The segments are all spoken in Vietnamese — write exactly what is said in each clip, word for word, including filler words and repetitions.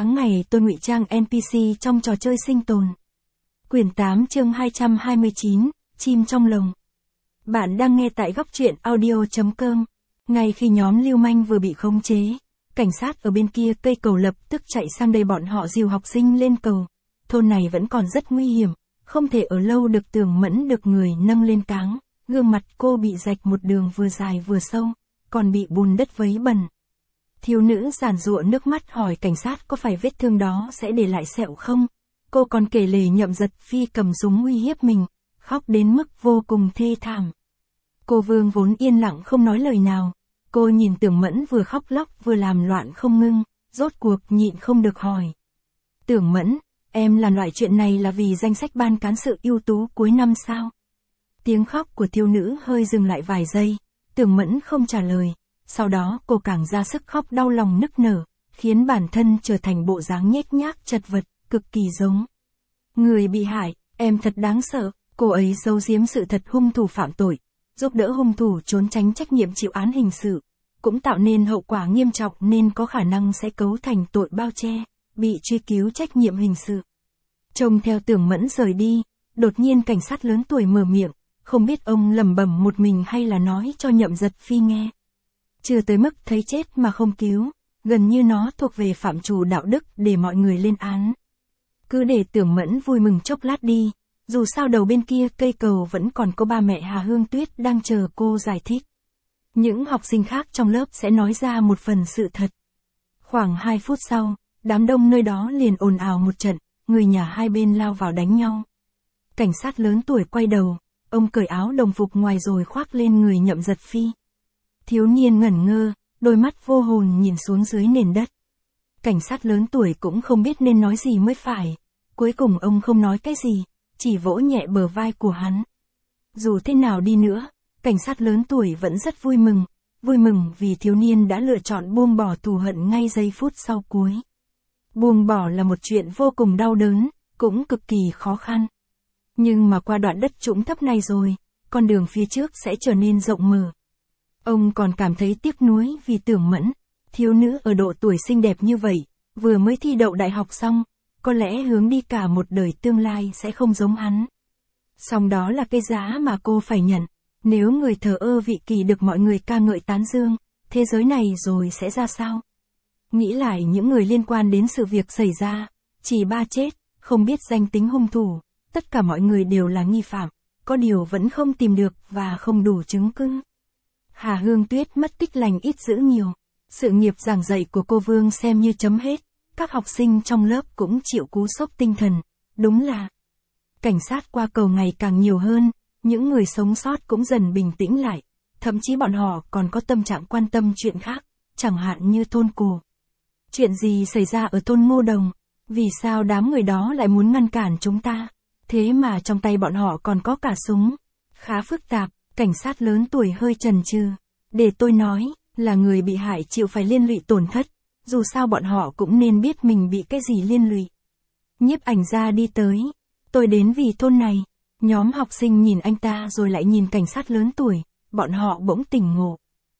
Tháng ngày tôi ngụy trang en pê xê trong trò chơi sinh tồn. Quyển tám chương hai trăm hai mươi chín, chim trong lồng. Bạn đang nghe tại góc truyện audio chấm com. Ngay khi nhóm lưu manh vừa bị khống chế, cảnh sát ở bên kia cây cầu lập tức chạy sang đây, bọn họ dìu học sinh lên cầu. Thôn này vẫn còn rất nguy hiểm, không thể ở lâu được. Tưởng Mẫn được người nâng lên cáng, gương mặt cô bị rạch một đường vừa dài vừa sâu, còn bị bùn đất vấy bẩn. Thiếu nữ giàn giụa nước mắt hỏi cảnh sát có phải vết thương đó sẽ để lại sẹo không? Cô còn kể lể Nhậm Giật Phi cầm súng uy hiếp mình, khóc đến mức vô cùng thê thảm. Cô Vương vốn yên lặng không nói lời nào. Cô nhìn Tưởng Mẫn vừa khóc lóc vừa làm loạn không ngưng, rốt cuộc nhịn không được hỏi. Tưởng Mẫn, em làm loại chuyện này là vì danh sách ban cán sự ưu tú cuối năm sao? Tiếng khóc của thiếu nữ hơi dừng lại vài giây, Tưởng Mẫn không trả lời. Sau đó cô càng ra sức khóc đau lòng nức nở, khiến bản thân trở thành bộ dáng nhếch nhác chật vật, cực kỳ giống người bị hại. Em thật đáng sợ. Cô ấy giấu giếm sự thật hung thủ phạm tội, giúp đỡ hung thủ trốn tránh trách nhiệm chịu án hình sự, cũng tạo nên hậu quả nghiêm trọng nên có khả năng sẽ cấu thành tội bao che, bị truy cứu trách nhiệm hình sự. Trông theo Tưởng Mẫn rời đi, đột nhiên cảnh sát lớn tuổi mở miệng, không biết ông lẩm bẩm một mình hay là nói cho Nhậm Giật Phi nghe. Chưa tới mức thấy chết mà không cứu, gần như nó thuộc về phạm trù đạo đức để mọi người lên án. Cứ để Tưởng Mẫn vui mừng chốc lát đi, dù sao đầu bên kia cây cầu vẫn còn có ba mẹ Hà Hương Tuyết đang chờ cô giải thích. Những học sinh khác trong lớp sẽ nói ra một phần sự thật. Khoảng hai phút sau, đám đông nơi đó liền ồn ào một trận, người nhà hai bên lao vào đánh nhau. Cảnh sát lớn tuổi quay đầu, ông cởi áo đồng phục ngoài rồi khoác lên người Nhậm Giật Phi. Thiếu niên ngẩn ngơ, đôi mắt vô hồn nhìn xuống dưới nền đất. Cảnh sát lớn tuổi cũng không biết nên nói gì mới phải. Cuối cùng ông không nói cái gì, chỉ vỗ nhẹ bờ vai của hắn. Dù thế nào đi nữa, cảnh sát lớn tuổi vẫn rất vui mừng. Vui mừng vì thiếu niên đã lựa chọn buông bỏ thù hận ngay giây phút sau cuối. Buông bỏ là một chuyện vô cùng đau đớn, cũng cực kỳ khó khăn. Nhưng mà qua đoạn đất trũng thấp này rồi, con đường phía trước sẽ trở nên rộng mở. Ông còn cảm thấy tiếc nuối vì Tưởng Mẫn, thiếu nữ ở độ tuổi xinh đẹp như vậy, vừa mới thi đậu đại học xong, có lẽ hướng đi cả một đời tương lai sẽ không giống hắn. Song đó là cái giá mà cô phải nhận. Nếu người thờ ơ vị kỳ được mọi người ca ngợi tán dương, thế giới này rồi sẽ ra sao? Nghĩ lại những người liên quan đến sự việc xảy ra, chỉ ba chết, không biết danh tính hung thủ, tất cả mọi người đều là nghi phạm, có điều vẫn không tìm được và không đủ chứng cứ. Hà Hương Tuyết mất tích lành ít dữ nhiều, sự nghiệp giảng dạy của cô Vương xem như chấm hết, các học sinh trong lớp cũng chịu cú sốc tinh thần, đúng là cảnh sát qua cầu ngày càng nhiều hơn, những người sống sót cũng dần bình tĩnh lại, thậm chí bọn họ còn có tâm trạng quan tâm chuyện khác, chẳng hạn như thôn Cổ. Chuyện gì xảy ra ở thôn Ngô Đồng, vì sao đám người đó lại muốn ngăn cản chúng ta, thế mà trong tay bọn họ còn có cả súng, khá phức tạp. Cảnh sát lớn tuổi hơi chần chừ. Để tôi nói, là người bị hại chịu phải liên lụy tổn thất, dù sao bọn họ cũng nên biết mình bị cái gì liên lụy. Nhiếp ảnh gia đi tới. Tôi đến vì thôn này. Nhóm học sinh nhìn anh ta rồi lại nhìn cảnh sát lớn tuổi, bọn họ bỗng tỉnh ngộ.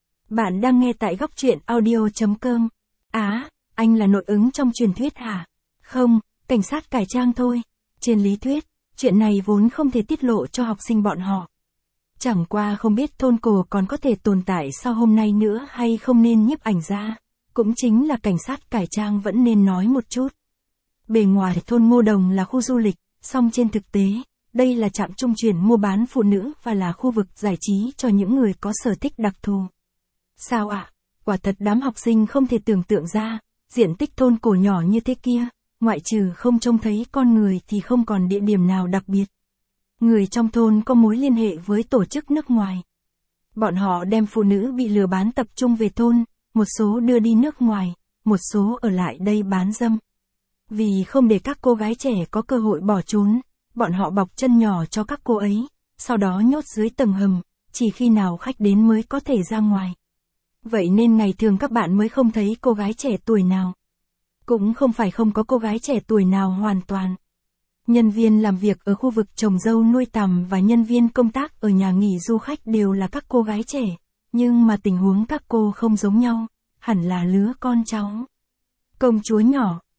Bạn đang nghe tại góc truyện audio chấm com. Á, anh là nội ứng trong truyền thuyết hả? Không, cảnh sát cải trang thôi. Trên lý thuyết, chuyện này vốn không thể tiết lộ cho học sinh bọn họ. Chẳng qua không biết thôn Cổ còn có thể tồn tại sau hôm nay nữa hay không, nên nhiếp ảnh gia, cũng chính là cảnh sát cải trang vẫn nên nói một chút. Bề ngoài thôn Ngô Đồng là khu du lịch, song trên thực tế, đây là trạm trung chuyển mua bán phụ nữ và là khu vực giải trí cho những người có sở thích đặc thù. Sao ạ? À? Quả thật đám học sinh không thể tưởng tượng ra, diện tích thôn Cổ nhỏ như thế kia, ngoại trừ không trông thấy con người thì không còn địa điểm nào đặc biệt. Người trong thôn có mối liên hệ với tổ chức nước ngoài. Bọn họ đem phụ nữ bị lừa bán tập trung về thôn, một số đưa đi nước ngoài, một số ở lại đây bán dâm. Vì không để các cô gái trẻ có cơ hội bỏ trốn, bọn họ bọc chân nhỏ cho các cô ấy, sau đó nhốt dưới tầng hầm, chỉ khi nào khách đến mới có thể ra ngoài. Vậy nên ngày thường các bạn mới không thấy cô gái trẻ tuổi nào. Cũng không phải không có cô gái trẻ tuổi nào hoàn toàn. Nhân viên làm việc ở khu vực trồng dâu nuôi tằm và nhân viên công tác ở nhà nghỉ du khách đều là các cô gái trẻ, nhưng mà tình huống các cô không giống nhau, hẳn là lứa con cháu. Công chúa nhỏ,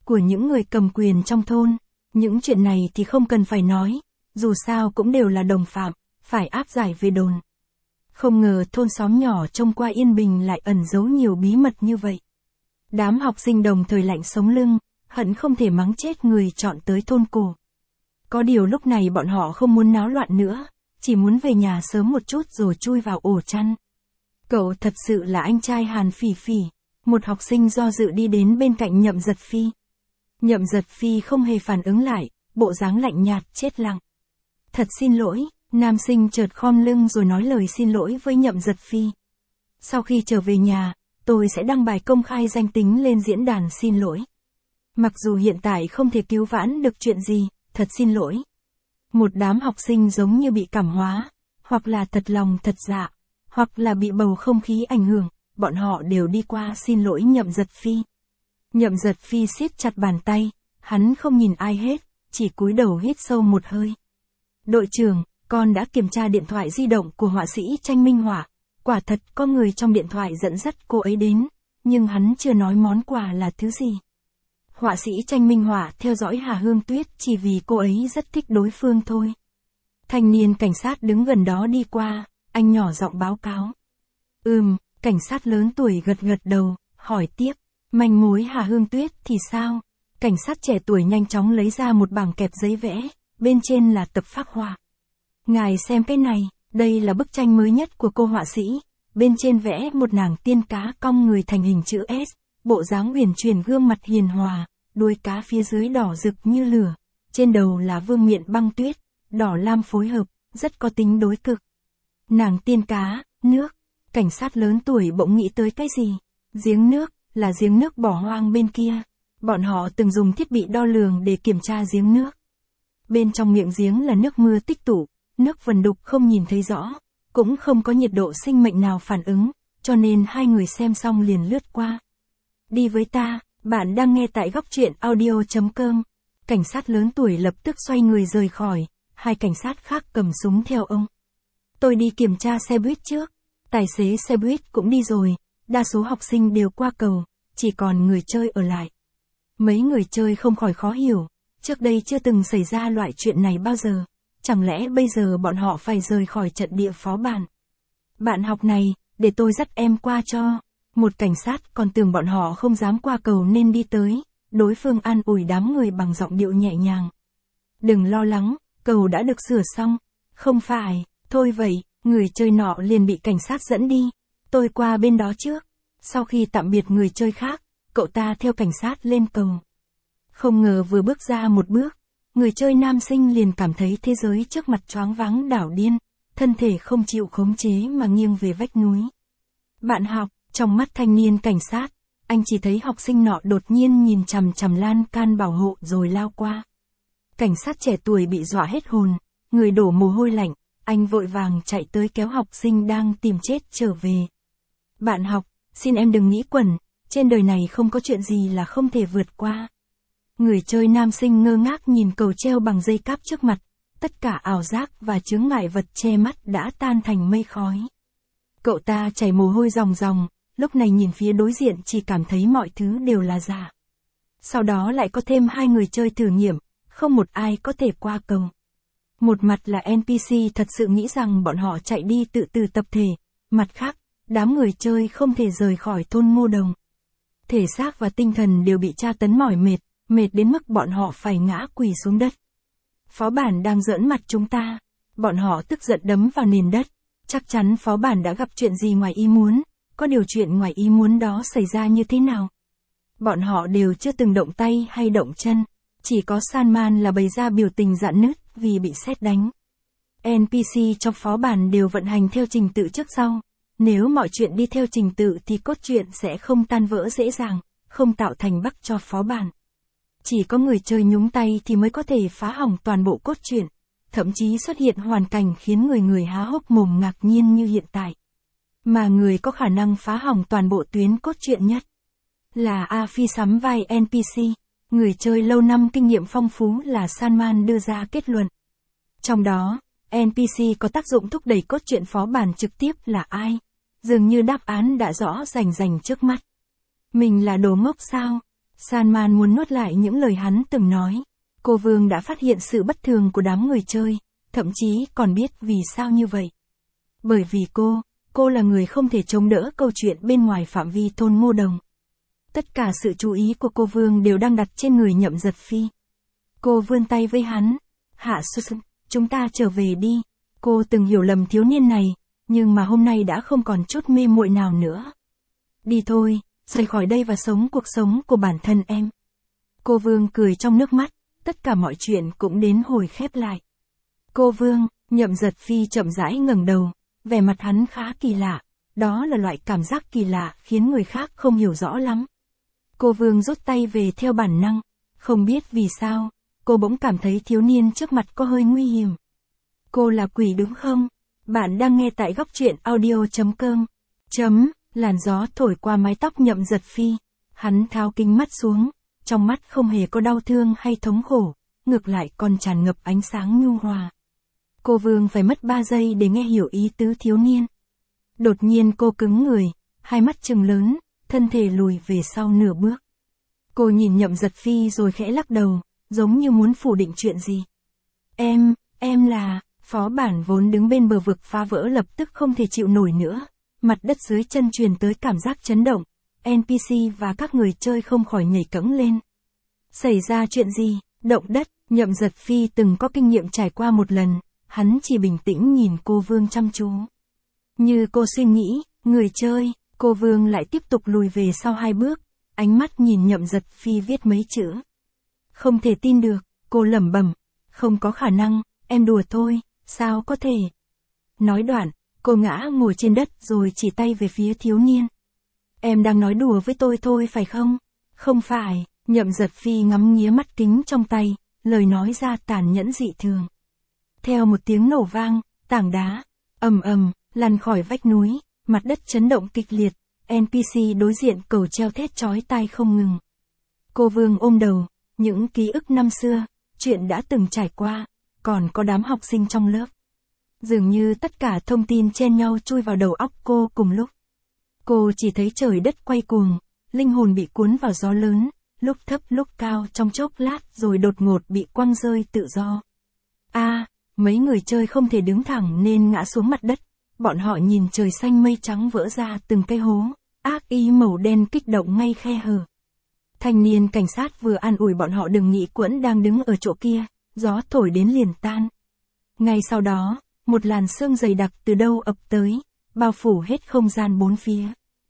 của những người cầm quyền trong thôn. Những chuyện này thì không cần phải nói, dù sao cũng đều là đồng phạm, phải áp giải về đồn. Không ngờ thôn xóm nhỏ trông qua yên bình lại ẩn giấu nhiều bí mật như vậy. Đám học sinh đồng thời lạnh sống lưng, hận không thể mắng chết người chọn tới thôn cổ. Có điều lúc này bọn họ không muốn náo loạn nữa, chỉ muốn về nhà sớm một chút rồi chui vào ổ chăn. Cậu thật sự là anh trai Hàn Phỉ Phỉ, một học sinh do dự đi đến bên cạnh Nhậm Giật Phi. Nhậm Giật Phi không hề phản ứng lại, bộ dáng lạnh nhạt chết lặng. Thật xin lỗi, nam sinh chợt khom lưng rồi nói lời xin lỗi với Nhậm Giật Phi. Sau khi trở về nhà, tôi sẽ đăng bài công khai danh tính lên diễn đàn xin lỗi. Mặc dù hiện tại không thể cứu vãn được chuyện gì, thật xin lỗi. Một đám học sinh giống như bị cảm hóa, hoặc là thật lòng thật dạ, hoặc là bị bầu không khí ảnh hưởng, bọn họ đều đi qua xin lỗi Nhậm Giật Phi. Nhậm Giật Phi siết chặt bàn tay, hắn không nhìn ai hết, chỉ cúi đầu hít sâu một hơi. Đội trưởng, con đã kiểm tra điện thoại di động của họa sĩ Tranh Minh Họa, quả thật có người trong điện thoại dẫn dắt cô ấy đến, nhưng hắn chưa nói món quà là thứ gì. Họa sĩ Tranh Minh Họa theo dõi Hà Hương Tuyết chỉ vì cô ấy rất thích đối phương thôi. Thanh niên cảnh sát đứng gần đó đi qua, anh nhỏ giọng báo cáo. Ừm, cảnh sát lớn tuổi gật gật đầu, hỏi tiếp, manh mối Hà Hương Tuyết thì sao? Cảnh sát trẻ tuổi nhanh chóng lấy ra một bảng kẹp giấy vẽ, bên trên là tập phác họa. Ngài xem cái này, đây là bức tranh mới nhất của cô họa sĩ, bên trên vẽ một nàng tiên cá cong người thành hình chữ S, bộ dáng uyển chuyển gương mặt hiền hòa, đuôi cá phía dưới đỏ rực như lửa, trên đầu là vương miện băng tuyết, đỏ lam phối hợp, rất có tính đối cực. Nàng tiên cá, nước, cảnh sát lớn tuổi bỗng nghĩ tới cái gì? Giếng nước, là giếng nước bỏ hoang bên kia. Bọn họ từng dùng thiết bị đo lường để kiểm tra giếng nước. Bên trong miệng giếng là nước mưa tích tụ, nước vần đục không nhìn thấy rõ, cũng không có nhiệt độ sinh mệnh nào phản ứng, cho nên hai người xem xong liền lướt qua. Đi với ta, bạn đang nghe tại góc truyện audio chấm com. Cảnh sát lớn tuổi lập tức xoay người rời khỏi, hai cảnh sát khác cầm súng theo ông. Tôi đi kiểm tra xe buýt trước, tài xế xe buýt cũng đi rồi, đa số học sinh đều qua cầu, chỉ còn người chơi ở lại. Mấy người chơi không khỏi khó hiểu, trước đây chưa từng xảy ra loại chuyện này bao giờ, chẳng lẽ bây giờ bọn họ phải rời khỏi trận địa phó bản. Bạn học này, để tôi dắt em qua cho. Một cảnh sát còn tưởng bọn họ không dám qua cầu nên đi tới, đối phương an ủi đám người bằng giọng điệu nhẹ nhàng. Đừng lo lắng, cầu đã được sửa xong. Không phải, thôi vậy, người chơi nọ liền bị cảnh sát dẫn đi. Tôi qua bên đó trước. Sau khi tạm biệt người chơi khác, cậu ta theo cảnh sát lên cầu. Không ngờ vừa bước ra một bước, người chơi nam sinh liền cảm thấy thế giới trước mặt choáng váng đảo điên, thân thể không chịu khống chế mà nghiêng về vách núi. Bạn học, trong mắt thanh niên cảnh sát, anh chỉ thấy học sinh nọ đột nhiên nhìn chằm chằm lan can bảo hộ rồi lao qua. Cảnh sát trẻ tuổi bị dọa hết hồn, người đổ mồ hôi lạnh, anh vội vàng chạy tới kéo học sinh đang tìm chết trở về. Bạn học, xin em đừng nghĩ quẩn, trên đời này không có chuyện gì là không thể vượt qua. Người chơi nam sinh ngơ ngác nhìn cầu treo bằng dây cáp trước mặt, tất cả ảo giác và chướng ngại vật che mắt đã tan thành mây khói. Cậu ta chảy mồ hôi ròng ròng, lúc này nhìn phía đối diện chỉ cảm thấy mọi thứ đều là giả. Sau đó lại có thêm hai người chơi thử nghiệm, không một ai có thể qua cầu. Một mặt là en pê xê thật sự nghĩ rằng bọn họ chạy đi tự tử tập thể, mặt khác, đám người chơi không thể rời khỏi thôn Ngô Đồng. Thể xác và tinh thần đều bị tra tấn mỏi mệt, mệt đến mức bọn họ phải ngã quỳ xuống đất. Phó bản đang giỡn mặt chúng ta, bọn họ tức giận đấm vào nền đất, chắc chắn phó bản đã gặp chuyện gì ngoài ý muốn, có điều chuyện ngoài ý muốn đó xảy ra như thế nào. Bọn họ đều chưa từng động tay hay động chân, chỉ có Salman là bày ra biểu tình rạn nứt vì bị sét đánh. en pê xê trong phó bản đều vận hành theo trình tự trước sau, nếu mọi chuyện đi theo trình tự thì cốt truyện sẽ không tan vỡ dễ dàng, không tạo thành bug cho phó bản. Chỉ có người chơi nhúng tay thì mới có thể phá hỏng toàn bộ cốt truyện, thậm chí xuất hiện hoàn cảnh khiến người người há hốc mồm ngạc nhiên như hiện tại. Mà người có khả năng phá hỏng toàn bộ tuyến cốt truyện nhất là A Phi sắm vai en pê xê, người chơi lâu năm kinh nghiệm phong phú là Salman đưa ra kết luận. Trong đó, en pê xê có tác dụng thúc đẩy cốt truyện phó bản trực tiếp là ai? Dường như đáp án đã rõ rành rành trước mắt. Mình là đồ ngốc sao? Salman muốn nuốt lại những lời hắn từng nói. Cô Vương đã phát hiện sự bất thường của đám người chơi, thậm chí còn biết vì sao như vậy. Bởi vì cô, cô là người không thể chống đỡ câu chuyện bên ngoài phạm vi thôn Ngô Đồng. Tất cả sự chú ý của cô Vương đều đang đặt trên người Nhậm Giật Phi. Cô vươn tay với hắn. Hạ Xuân, chúng ta trở về đi. Cô từng hiểu lầm thiếu niên này, nhưng mà hôm nay đã không còn chút mê muội nào nữa. Đi thôi, rời khỏi đây và sống cuộc sống của bản thân em. Cô Vương cười trong nước mắt, tất cả mọi chuyện cũng đến hồi khép lại. Cô Vương, Nhậm Giật Phi chậm rãi ngẩng đầu, vẻ mặt hắn khá kỳ lạ, đó là loại cảm giác kỳ lạ khiến người khác không hiểu rõ lắm. Cô Vương rút tay về theo bản năng, không biết vì sao, cô bỗng cảm thấy thiếu niên trước mặt có hơi nguy hiểm. Cô là quỷ đúng không? Bạn đang nghe tại góc truyện audio chấm com. Chấm, làn gió thổi qua mái tóc Nhậm Giật Phi, hắn tháo kính mắt xuống, trong mắt không hề có đau thương hay thống khổ, ngược lại còn tràn ngập ánh sáng nhu hòa. Cô Vương phải mất ba giây để nghe hiểu ý tứ thiếu niên. Đột nhiên cô cứng người, hai mắt trừng lớn, thân thể lùi về sau nửa bước. Cô nhìn Nhậm Giật Phi rồi khẽ lắc đầu, giống như muốn phủ định chuyện gì. Em, em là, phó bản vốn đứng bên bờ vực phá vỡ lập tức không thể chịu nổi nữa. Mặt đất dưới chân truyền tới cảm giác chấn động, en pê xê và các người chơi không khỏi nhảy cẫng lên. Xảy ra chuyện gì? Động đất, Nhậm Giật Phi từng có kinh nghiệm trải qua một lần, hắn chỉ bình tĩnh nhìn cô Vương chăm chú. Như cô suy nghĩ, người chơi, cô Vương lại tiếp tục lùi về sau hai bước, ánh mắt nhìn Nhậm Giật Phi viết mấy chữ. Không thể tin được, cô lẩm bẩm, không có khả năng, em đùa thôi, sao có thể. Nói đoạn, cô ngã ngồi trên đất rồi chỉ tay về phía thiếu niên. Em đang nói đùa với tôi thôi phải không? Không phải, Nhậm Giật Phi ngắm nghía mắt kính trong tay, lời nói ra tàn nhẫn dị thường. Theo một tiếng nổ vang, tảng đá, ầm ầm, lăn khỏi vách núi, mặt đất chấn động kịch liệt, en pê xê đối diện cầu treo thét chói tai không ngừng. Cô Vương ôm đầu, những ký ức năm xưa, chuyện đã từng trải qua, còn có đám học sinh trong lớp. Dường như tất cả thông tin chen nhau chui vào đầu óc cô cùng lúc. Cô chỉ thấy trời đất quay cuồng, linh hồn bị cuốn vào gió lớn, lúc thấp lúc cao trong chốc lát rồi đột ngột bị quăng rơi tự do. A, à, mấy người chơi không thể đứng thẳng nên ngã xuống mặt đất, bọn họ nhìn trời xanh mây trắng vỡ ra từng cái hố, ác ý màu đen kích động ngay khe hở. Thanh niên cảnh sát vừa an ủi bọn họ đừng nghĩ Quẫn đang đứng ở chỗ kia, gió thổi đến liền tan. Ngay sau đó, một làn sương dày đặc từ đâu ập tới, bao phủ hết không gian bốn phía.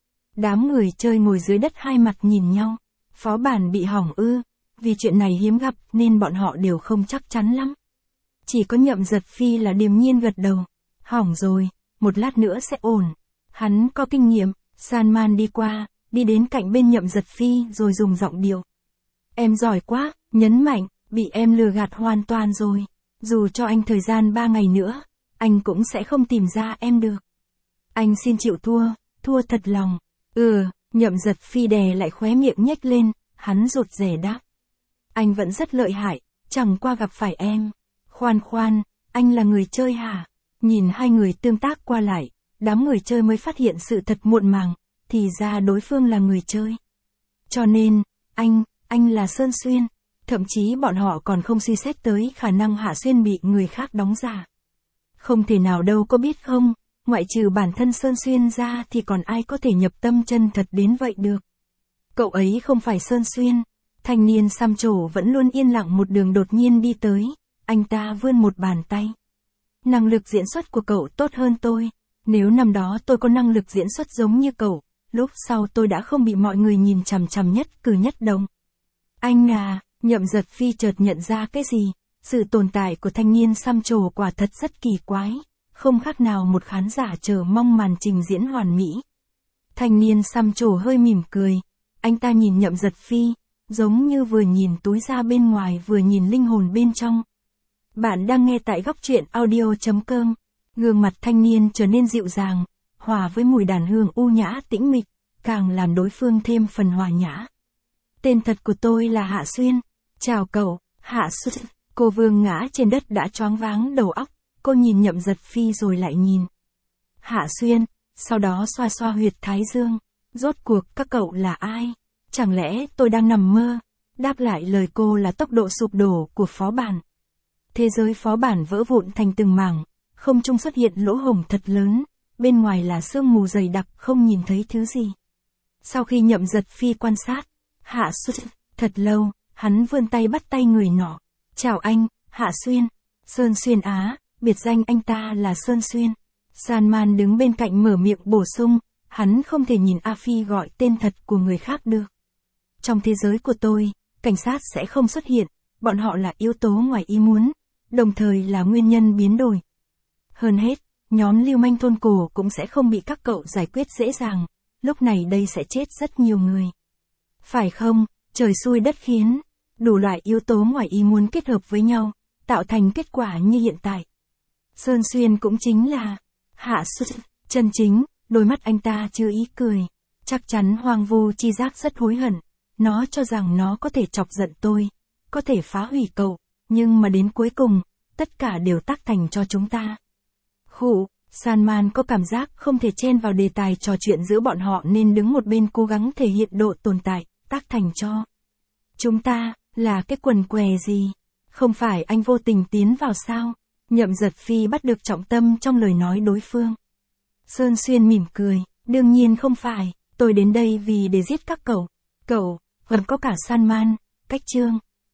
Đám người chơi ngồi dưới đất hai mặt nhìn nhau, phó bản bị hỏng ư, vì chuyện này hiếm gặp nên bọn họ đều không chắc chắn lắm. Chỉ có Nhậm Giật Phi là điềm nhiên gật đầu, hỏng rồi, một lát nữa sẽ ổn. Hắn có kinh nghiệm, Salman đi qua, đi đến cạnh bên Nhậm Giật Phi rồi dùng giọng điệu. Em giỏi quá, nhấn mạnh, bị em lừa gạt hoàn toàn rồi. Dù cho anh thời gian ba ngày nữa, anh cũng sẽ không tìm ra em được. Anh xin chịu thua, thua thật lòng. Ừ, Nhậm Giật Phi đè lại khóe miệng nhếch lên, hắn rụt rè đáp. Anh vẫn rất lợi hại, chẳng qua gặp phải em. Khoan khoan, anh là người chơi hả? Nhìn hai người tương tác qua lại, đám người chơi mới phát hiện sự thật muộn màng, thì ra đối phương là người chơi. Cho nên, anh, anh là Sơn Xuyên. Thậm chí bọn họ còn không suy xét tới khả năng Hạ Xuyên bị người khác đóng giả. Không thể nào đâu có biết không, ngoại trừ bản thân Sơn Xuyên ra thì còn ai có thể nhập tâm chân thật đến vậy được. Cậu ấy không phải Sơn Xuyên. Thanh niên xăm trổ vẫn luôn yên lặng một đường đột nhiên đi tới, anh ta vươn một bàn tay. Năng lực diễn xuất của cậu tốt hơn tôi, nếu năm đó tôi có năng lực diễn xuất giống như cậu, lúc sau tôi đã không bị mọi người nhìn chằm chằm nhất cử nhất động. Anh à, Nhậm Giật Phi chợt nhận ra cái gì, sự tồn tại của thanh niên xăm trổ quả thật rất kỳ quái, không khác nào một khán giả chờ mong màn trình diễn hoàn mỹ. Thanh niên xăm trổ hơi mỉm cười, anh ta nhìn Nhậm Giật Phi, giống như vừa nhìn túi da bên ngoài vừa nhìn linh hồn bên trong. Bạn đang nghe tại góc truyện audio chấm com. Gương mặt thanh niên trở nên dịu dàng, hòa với mùi đàn hương u nhã tĩnh mịch, càng làm đối phương thêm phần hòa nhã. Tên thật của tôi là Hạ Xuyên. Chào cậu, Hạ Xuyên. Cô Vương ngã trên đất đã choáng váng đầu óc, cô nhìn Nhậm Giật Phi rồi lại nhìn Hạ Xuyên, sau đó xoa xoa huyệt thái dương. Rốt cuộc các cậu là ai? Chẳng lẽ tôi đang nằm mơ? Đáp lại lời cô là tốc độ sụp đổ của phó bản. Thế giới phó bản vỡ vụn thành từng mảng, không trung xuất hiện lỗ hổng thật lớn, bên ngoài là sương mù dày đặc không nhìn thấy thứ gì. Sau khi Nhậm Giật Phi quan sát, Hạ Xuyên, thật lâu, hắn vươn tay bắt tay người nọ. Chào anh, Hạ Xuyên. Sơn Xuyên Á, biệt danh anh ta là Sơn Xuyên. Salman đứng bên cạnh mở miệng bổ sung, hắn không thể nhìn A Phi gọi tên thật của người khác được. Trong thế giới của tôi, cảnh sát sẽ không xuất hiện, bọn họ là yếu tố ngoài ý muốn, đồng thời là nguyên nhân biến đổi. Hơn hết, nhóm lưu manh thôn cổ cũng sẽ không bị các cậu giải quyết dễ dàng, lúc này đây sẽ chết rất nhiều người. Phải không, trời xui đất khiến, đủ loại yếu tố ngoài ý muốn kết hợp với nhau, tạo thành kết quả như hiện tại. Sơn Xuyên cũng chính là Hạ Xuyên, chân chính, đôi mắt anh ta chưa ý cười. Chắc chắn Hoang Vu Chi Giác rất hối hận, nó cho rằng nó có thể chọc giận tôi, có thể phá hủy cậu, nhưng mà đến cuối cùng, tất cả đều tác thành cho chúng ta. Khụ, Salman có cảm giác không thể chen vào đề tài trò chuyện giữa bọn họ nên đứng một bên cố gắng thể hiện độ tồn tại, tác thành cho. Chúng ta, là cái quần què gì? Không phải anh vô tình tiến vào sao? Nhậm Giật Phi bắt được trọng tâm trong lời nói đối phương. Sơn Xuyên mỉm cười, đương nhiên không phải, tôi đến đây vì để giết các cậu. Cậu, còn có cả Salman, cách chương.